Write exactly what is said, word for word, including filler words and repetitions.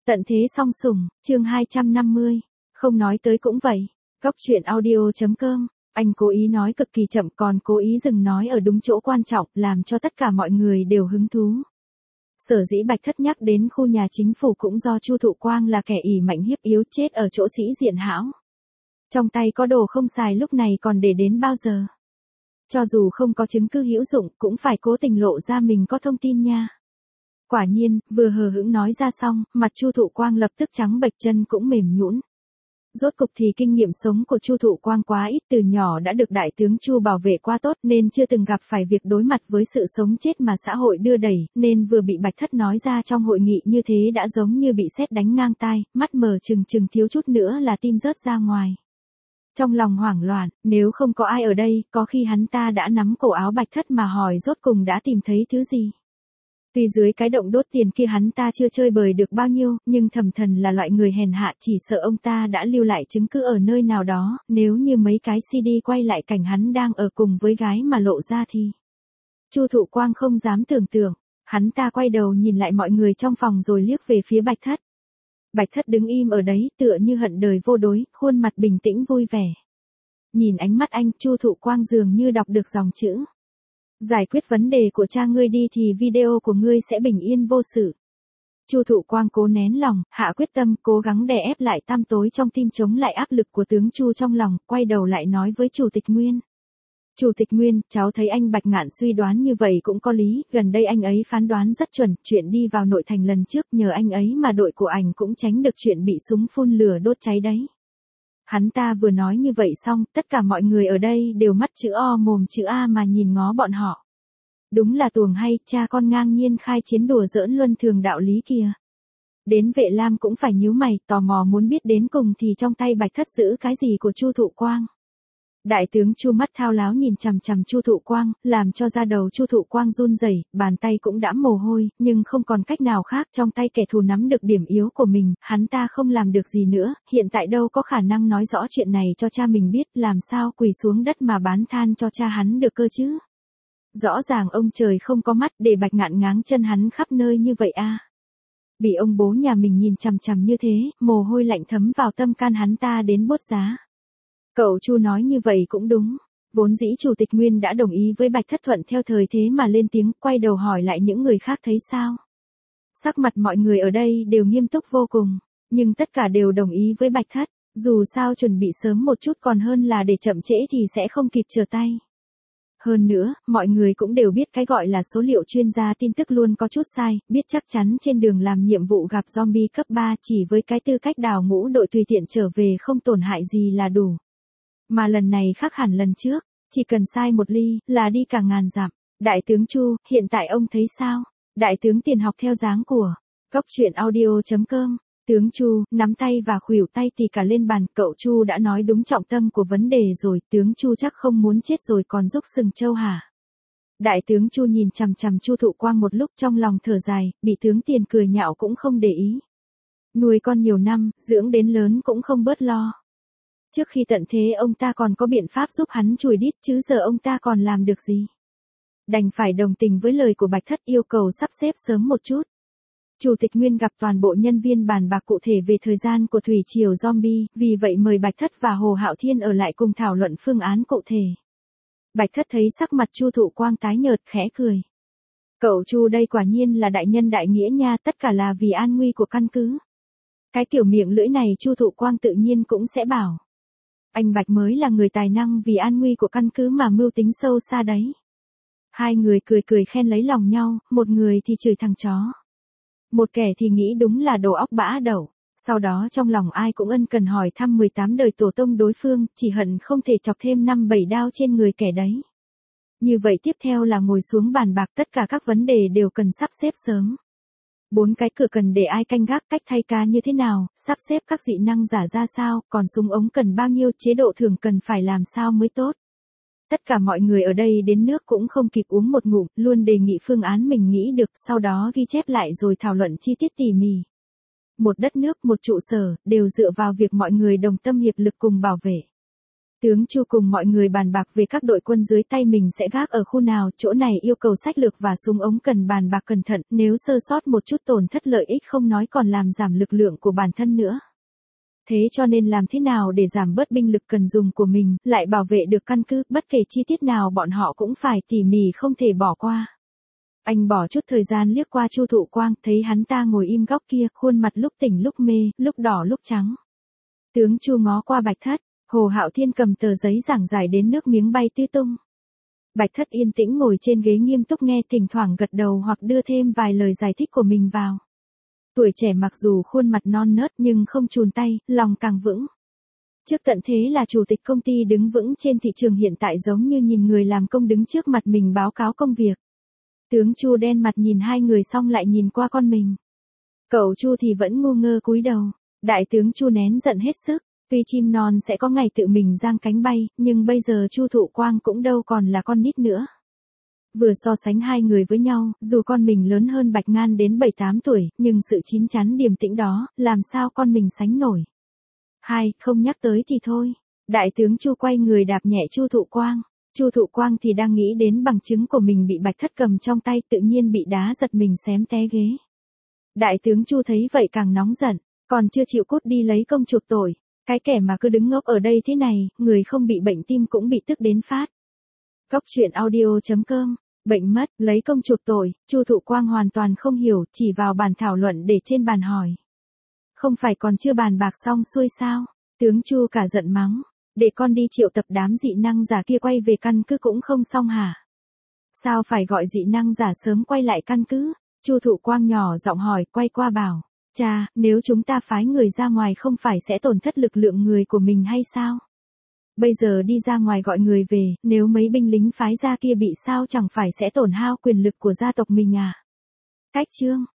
Tận thế song sủng, chương hai trăm năm mươi. Không nói tới cũng vậy. Góc truyện audio.com. Anh cố ý nói cực kỳ chậm còn cố ý dừng nói ở đúng chỗ quan trọng, làm cho tất cả mọi người đều hứng thú. Sở dĩ Bạch Thất nhắc đến khu nhà chính phủ cũng do Chu Thụ Quang là kẻ ỷ mạnh hiếp yếu chết ở chỗ sĩ diện hão. Trong tay có đồ không xài lúc này còn để đến bao giờ. Cho dù không có chứng cứ hữu dụng cũng phải cố tình lộ ra mình có thông tin nha. Quả nhiên, vừa hờ hững nói ra xong, mặt Chu Thụ Quang lập tức trắng bệch, chân cũng mềm nhũn. Rốt cục thì kinh nghiệm sống của Chu Thụ Quang quá ít, từ nhỏ đã được đại tướng Chu bảo vệ quá tốt nên chưa từng gặp phải việc đối mặt với sự sống chết mà xã hội đưa đẩy, nên vừa bị Bạch Thất nói ra trong hội nghị như thế đã giống như bị sét đánh ngang tai, mắt mở trừng trừng thiếu chút nữa là tim rớt ra ngoài. Trong lòng hoảng loạn, nếu không có ai ở đây, có khi hắn ta đã nắm cổ áo Bạch Thất mà hỏi rốt cùng đã tìm thấy thứ gì. Tuy dưới cái động đốt tiền kia hắn ta chưa chơi bời được bao nhiêu, nhưng Thẩm Thần là loại người hèn hạ, chỉ sợ ông ta đã lưu lại chứng cứ ở nơi nào đó, nếu như mấy cái xê đê quay lại cảnh hắn đang ở cùng với gái mà lộ ra thì. Chu Thụ Quang không dám tưởng tượng, hắn ta quay đầu nhìn lại mọi người trong phòng rồi liếc về phía Bạch Thất. Bạch Thất đứng im ở đấy, tựa như hận đời vô đối, khuôn mặt bình tĩnh vui vẻ. Nhìn ánh mắt anh, Chu Thụ Quang dường như đọc được dòng chữ. Giải quyết vấn đề của cha ngươi đi thì video của ngươi sẽ bình yên vô sự. Chu Thụ Quang cố nén lòng, hạ quyết tâm, cố gắng đè ép lại tăm tối trong tim chống lại áp lực của tướng Chu trong lòng, quay đầu lại nói với Chủ tịch Nguyên. Chủ tịch Nguyên, cháu thấy anh Bạch Ngạn suy đoán như vậy cũng có lý, gần đây anh ấy phán đoán rất chuẩn, chuyện đi vào nội thành lần trước nhờ anh ấy mà đội của ảnh cũng tránh được chuyện bị súng phun lửa đốt cháy đấy. Hắn ta vừa nói như vậy xong, tất cả mọi người ở đây đều mắt chữ O mồm chữ A mà nhìn ngó bọn họ. Đúng là tuồng hay, cha con ngang nhiên khai chiến đùa giỡn luân thường đạo lý kìa. Đến Vệ Lam cũng phải nhíu mày, tò mò muốn biết đến cùng thì trong tay Bạch Thất giữ cái gì của Chu Thụ Quang. Đại tướng Chu mắt thao láo nhìn chằm chằm Chu Thụ Quang, làm cho da đầu Chu Thụ Quang run rẩy, bàn tay cũng đã mồ hôi, nhưng không còn cách nào khác, trong tay kẻ thù nắm được điểm yếu của mình, hắn ta không làm được gì nữa, hiện tại đâu có khả năng nói rõ chuyện này cho cha mình biết, làm sao quỳ xuống đất mà bán than cho cha hắn được cơ chứ. Rõ ràng ông trời không có mắt để Bạch Ngạn ngáng chân hắn khắp nơi như vậy à. Bị ông bố nhà mình nhìn chằm chằm như thế, mồ hôi lạnh thấm vào tâm can hắn ta đến buốt giá. Cậu Chu nói như vậy cũng đúng. Vốn dĩ Chủ tịch Nguyên đã đồng ý với Bạch Thất thuận theo thời thế mà lên tiếng, quay đầu hỏi lại những người khác thấy sao. Sắc mặt mọi người ở đây đều nghiêm túc vô cùng, nhưng tất cả đều đồng ý với Bạch Thất, dù sao chuẩn bị sớm một chút còn hơn là để chậm trễ thì sẽ không kịp trở tay. Hơn nữa, mọi người cũng đều biết cái gọi là số liệu chuyên gia tin tức luôn có chút sai, biết chắc chắn trên đường làm nhiệm vụ gặp zombie cấp ba chỉ với cái tư cách đào ngũ đội tùy tiện trở về không tổn hại gì là đủ. Mà lần này khác hẳn lần trước, chỉ cần sai một ly là đi cả ngàn dặm. Đại tướng Chu, hiện tại ông thấy sao? Đại tướng Tiền học theo dáng của Góc truyện audio.com. Tướng Chu, nắm tay và khuỷu tay tì cả lên bàn, cậu Chu đã nói đúng trọng tâm của vấn đề rồi, tướng Chu chắc không muốn chết rồi còn rúc sừng trâu hả? Đại tướng Chu nhìn chằm chằm Chu Thụ Quang một lúc trong lòng thở dài, bị tướng Tiền cười nhạo cũng không để ý. Nuôi con nhiều năm, dưỡng đến lớn cũng không bớt lo. Trước khi tận thế ông ta còn có biện pháp giúp hắn chùi đít chứ giờ ông ta còn làm được gì? Đành phải đồng tình với lời của Bạch Thất yêu cầu sắp xếp sớm một chút. Chủ tịch Nguyên gặp toàn bộ nhân viên bàn bạc cụ thể về thời gian của thủy triều zombie, vì vậy mời Bạch Thất và Hồ Hạo Thiên ở lại cùng thảo luận phương án cụ thể. Bạch Thất thấy sắc mặt Chu Thụ Quang tái nhợt khẽ cười. Cậu Chu đây quả nhiên là đại nhân đại nghĩa nha, tất cả là vì an nguy của căn cứ. Cái kiểu miệng lưỡi này Chu Thụ Quang tự nhiên cũng sẽ bảo. Anh Bạch mới là người tài năng vì an nguy của căn cứ mà mưu tính sâu xa đấy. Hai người cười cười khen lấy lòng nhau, một người thì chửi thằng chó. Một kẻ thì nghĩ đúng là đồ óc bã đậu, sau đó trong lòng ai cũng ân cần hỏi thăm mười tám đời tổ tông đối phương, chỉ hận không thể chọc thêm năm bảy đao trên người kẻ đấy. Như vậy tiếp theo là ngồi xuống bàn bạc, tất cả các vấn đề đều cần sắp xếp sớm. Bốn cái cửa cần để ai canh gác, cách thay ca như thế nào, sắp xếp các dị năng giả ra sao, còn súng ống cần bao nhiêu, chế độ thưởng cần phải làm sao mới tốt. Tất cả mọi người ở đây đến nước cũng không kịp uống một ngụm, luôn đề nghị phương án mình nghĩ được, sau đó ghi chép lại rồi thảo luận chi tiết tỉ mỉ. Một đất nước, một trụ sở, đều dựa vào việc mọi người đồng tâm hiệp lực cùng bảo vệ. Tướng Chu cùng mọi người bàn bạc về các đội quân dưới tay mình sẽ gác ở khu nào, chỗ này yêu cầu sách lược và súng ống cần bàn bạc cẩn thận, nếu sơ sót một chút tổn thất lợi ích không nói còn làm giảm lực lượng của bản thân nữa. Thế cho nên làm thế nào để giảm bớt binh lực cần dùng của mình, lại bảo vệ được căn cứ, bất kể chi tiết nào bọn họ cũng phải tỉ mỉ không thể bỏ qua. Anh bỏ chút thời gian liếc qua Chu Thụ Quang, thấy hắn ta ngồi im góc kia, khuôn mặt lúc tỉnh lúc mê, lúc đỏ lúc trắng. Tướng Chu ngó qua Bạch Thất, Hồ Hạo Thiên cầm tờ giấy giảng giải đến nước miếng bay tứ tung. Bạch Thất yên tĩnh ngồi trên ghế nghiêm túc nghe, thỉnh thoảng gật đầu hoặc đưa thêm vài lời giải thích của mình vào. Tuổi trẻ mặc dù khuôn mặt non nớt nhưng không chùn tay, lòng càng vững. Trước tận thế là chủ tịch công ty đứng vững trên thị trường, hiện tại giống như nhìn người làm công đứng trước mặt mình báo cáo công việc. Tướng Chu đen mặt nhìn hai người xong lại nhìn qua con mình. Cậu Chu thì vẫn ngu ngơ cúi đầu. Đại tướng Chu nén giận hết sức. Tuy chim non sẽ có ngày tự mình giang cánh bay, nhưng bây giờ Chu Thụ Quang cũng đâu còn là con nít nữa. Vừa so sánh hai người với nhau, dù con mình lớn hơn Bạch Ngan đến bảy tám tuổi, nhưng sự chín chắn điềm tĩnh đó, làm sao con mình sánh nổi. Hai, không nhắc tới thì thôi. Đại tướng Chu quay người đạp nhẹ Chu Thụ Quang. Chu Thụ Quang thì đang nghĩ đến bằng chứng của mình bị Bạch Thất cầm trong tay, tự nhiên bị đá giật mình xém té ghế. Đại tướng Chu thấy vậy càng nóng giận, còn chưa chịu cút đi lấy công chuộc tội. Cái kẻ mà cứ đứng ngốc ở đây thế này, người không bị bệnh tim cũng bị tức đến phát. Góc truyện audio chấm com, bệnh mất, lấy công chuộc tội, Chu Thụ Quang hoàn toàn không hiểu, chỉ vào bàn thảo luận để trên bàn hỏi. Không phải còn chưa bàn bạc xong xuôi sao? Tướng Chu cả giận mắng, để con đi triệu tập đám dị năng giả kia quay về căn cứ cũng không xong hả? Sao phải gọi dị năng giả sớm quay lại căn cứ? Chu Thụ Quang nhỏ giọng hỏi, quay qua bảo. Cha, nếu chúng ta phái người ra ngoài không phải sẽ tổn thất lực lượng người của mình hay sao? Bây giờ đi ra ngoài gọi người về, nếu mấy binh lính phái ra kia bị sao chẳng phải sẽ tổn hao quyền lực của gia tộc mình à? Cách chương